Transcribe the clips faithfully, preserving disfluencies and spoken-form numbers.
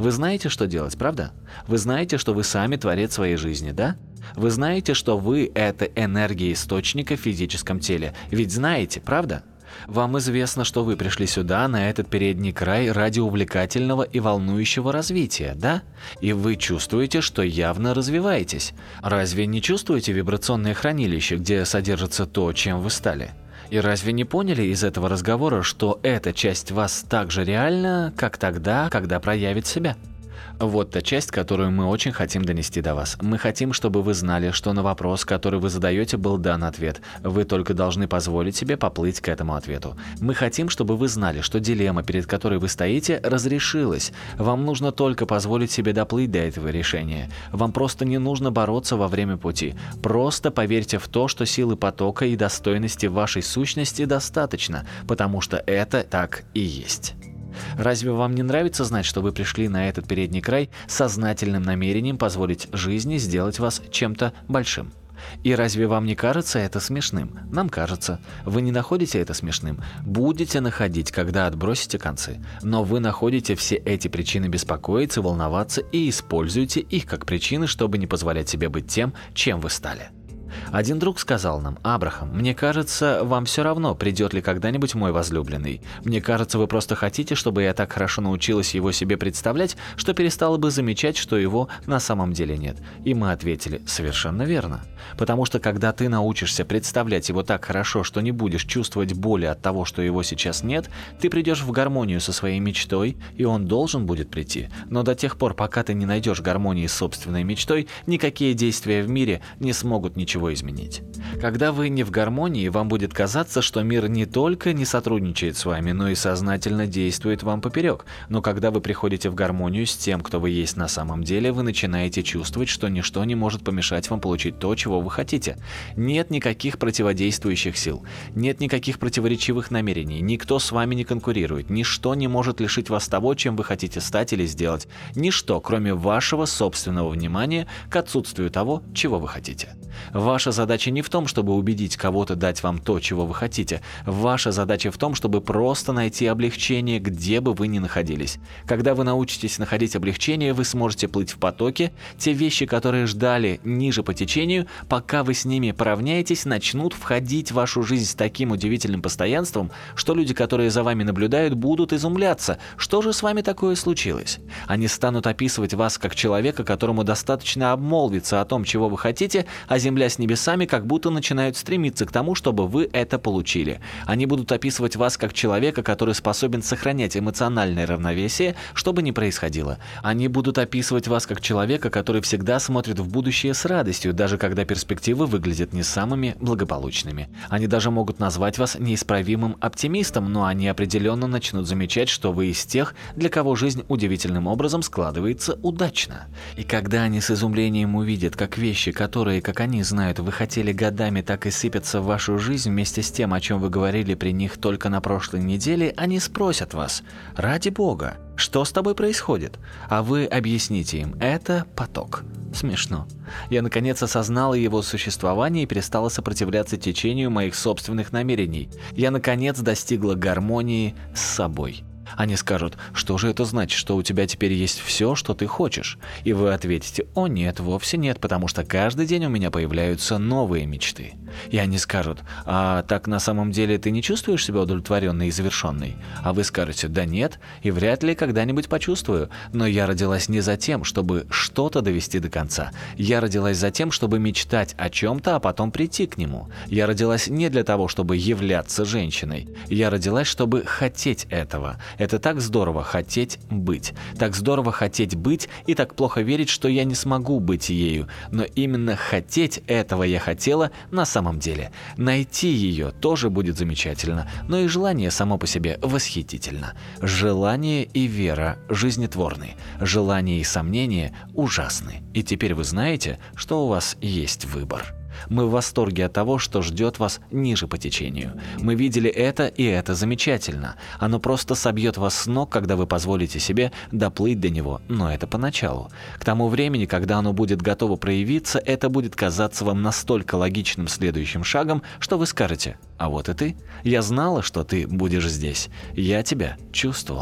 Вы знаете, что делать, правда? Вы знаете, что вы сами творец своей жизни, да? Вы знаете, что вы – это энергия источника в физическом теле. Ведь знаете, правда? Вам известно, что вы пришли сюда, на этот передний край, ради увлекательного и волнующего развития, да? И вы чувствуете, что явно развиваетесь. Разве не чувствуете вибрационное хранилище, где содержится то, чем вы стали? И разве не поняли из этого разговора, что эта часть вас так же реальна, как тогда, когда проявит себя? Вот та часть, которую мы очень хотим донести до вас. Мы хотим, чтобы вы знали, что на вопрос, который вы задаете, был дан ответ. Вы только должны позволить себе поплыть к этому ответу. Мы хотим, чтобы вы знали, что дилемма, перед которой вы стоите, разрешилась. Вам нужно только позволить себе доплыть до этого решения. Вам просто не нужно бороться во время пути. Просто поверьте в то, что силы потока и достойности вашей сущности достаточно, потому что это так и есть. Разве вам не нравится знать, что вы пришли на этот передний край с сознательным намерением позволить жизни сделать вас чем-то большим? И разве вам не кажется это смешным? Нам кажется. Вы не находите это смешным? Будете находить, когда отбросите концы. Но вы находите все эти причины беспокоиться, волноваться и используете их как причины, чтобы не позволять себе быть тем, чем вы стали. Один друг сказал нам: «Абрахам, мне кажется, вам все равно, придет ли когда-нибудь мой возлюбленный. Мне кажется, вы просто хотите, чтобы я так хорошо научилась его себе представлять, что перестала бы замечать, что его на самом деле нет». И мы ответили: «Совершенно верно. Потому что когда ты научишься представлять его так хорошо, что не будешь чувствовать боли от того, что его сейчас нет, ты придешь в гармонию со своей мечтой, и он должен будет прийти. Но до тех пор, пока ты не найдешь гармонии с собственной мечтой, никакие действия в мире не смогут ничего изменить. Когда вы не в гармонии, вам будет казаться, что мир не только не сотрудничает с вами, но и сознательно действует вам поперек. Но когда вы приходите в гармонию с тем, кто вы есть на самом деле, вы начинаете чувствовать, что ничто не может помешать вам получить то, чего вы хотите. Нет никаких противодействующих сил, нет никаких противоречивых намерений, никто с вами не конкурирует, ничто не может лишить вас того, чем вы хотите стать или сделать, ничто, кроме вашего собственного внимания к отсутствию того, чего вы хотите. Ваша задача не в том, чтобы убедить кого-то дать вам то, чего вы хотите. Ваша задача в том, чтобы просто найти облегчение, где бы вы ни находились. Когда вы научитесь находить облегчение, вы сможете плыть в потоке. Те вещи, которые ждали ниже по течению, пока вы с ними поравняетесь, начнут входить в вашу жизнь с таким удивительным постоянством, что люди, которые за вами наблюдают, будут изумляться. Что же с вами такое случилось? Они станут описывать вас как человека, которому достаточно обмолвиться о том, чего вы хотите, а земля с небесами как будто начинают стремиться к тому, чтобы вы это получили. Они будут описывать вас как человека, который способен сохранять эмоциональное равновесие, что бы ни происходило. Они будут описывать вас как человека, который всегда смотрит в будущее с радостью, даже когда перспективы выглядят не самыми благополучными. Они даже могут назвать вас неисправимым оптимистом, но они определенно начнут замечать, что вы из тех, для кого жизнь удивительным образом складывается удачно. И когда они с изумлением увидят, как вещи, которые, как они знают, вы хотели годами, так и сыпятся в вашу жизнь вместе с тем, о чем вы говорили при них только на прошлой неделе, они спросят вас: «Ради Бога, что с тобой происходит?» А вы объясните им: «Это поток». Смешно. Я наконец осознала его существование и перестала сопротивляться течению моих собственных намерений. Я наконец достигла гармонии с собой. Они скажут: «Что же это значит, что у тебя теперь есть все, что ты хочешь?» И вы ответите: «О нет, вовсе нет, потому что каждый день у меня появляются новые мечты». И они скажут: «А так на самом деле ты не чувствуешь себя удовлетворенной и завершенной?» А вы скажете: «Да нет, и вряд ли когда-нибудь почувствую. Но я родилась не за тем, чтобы что-то довести до конца. Я родилась за тем, чтобы мечтать о чем-то, а потом прийти к нему. Я родилась не для того, чтобы являться женщиной. Я родилась, чтобы хотеть этого. Это так здорово хотеть быть. Так здорово хотеть быть и так плохо верить, что я не смогу быть ею. Но именно хотеть этого я хотела на самом деле. Найти ее тоже будет замечательно, но и желание само по себе восхитительно. Желание и вера жизнетворны. Желание и сомнение ужасны. И теперь вы знаете, что у вас есть выбор. Мы в восторге от того, что ждет вас ниже по течению. Мы видели это, и это замечательно. Оно просто собьет вас с ног, когда вы позволите себе доплыть до него, но это поначалу. К тому времени, когда оно будет готово проявиться, это будет казаться вам настолько логичным следующим шагом, что вы скажете: «А вот и ты. Я знала, что ты будешь здесь. Я тебя чувствовала».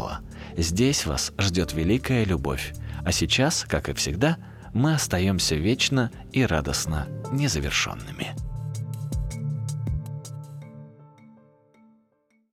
Здесь вас ждет великая любовь. А сейчас, как и всегда, мы остаемся вечно и радостно незавершенными.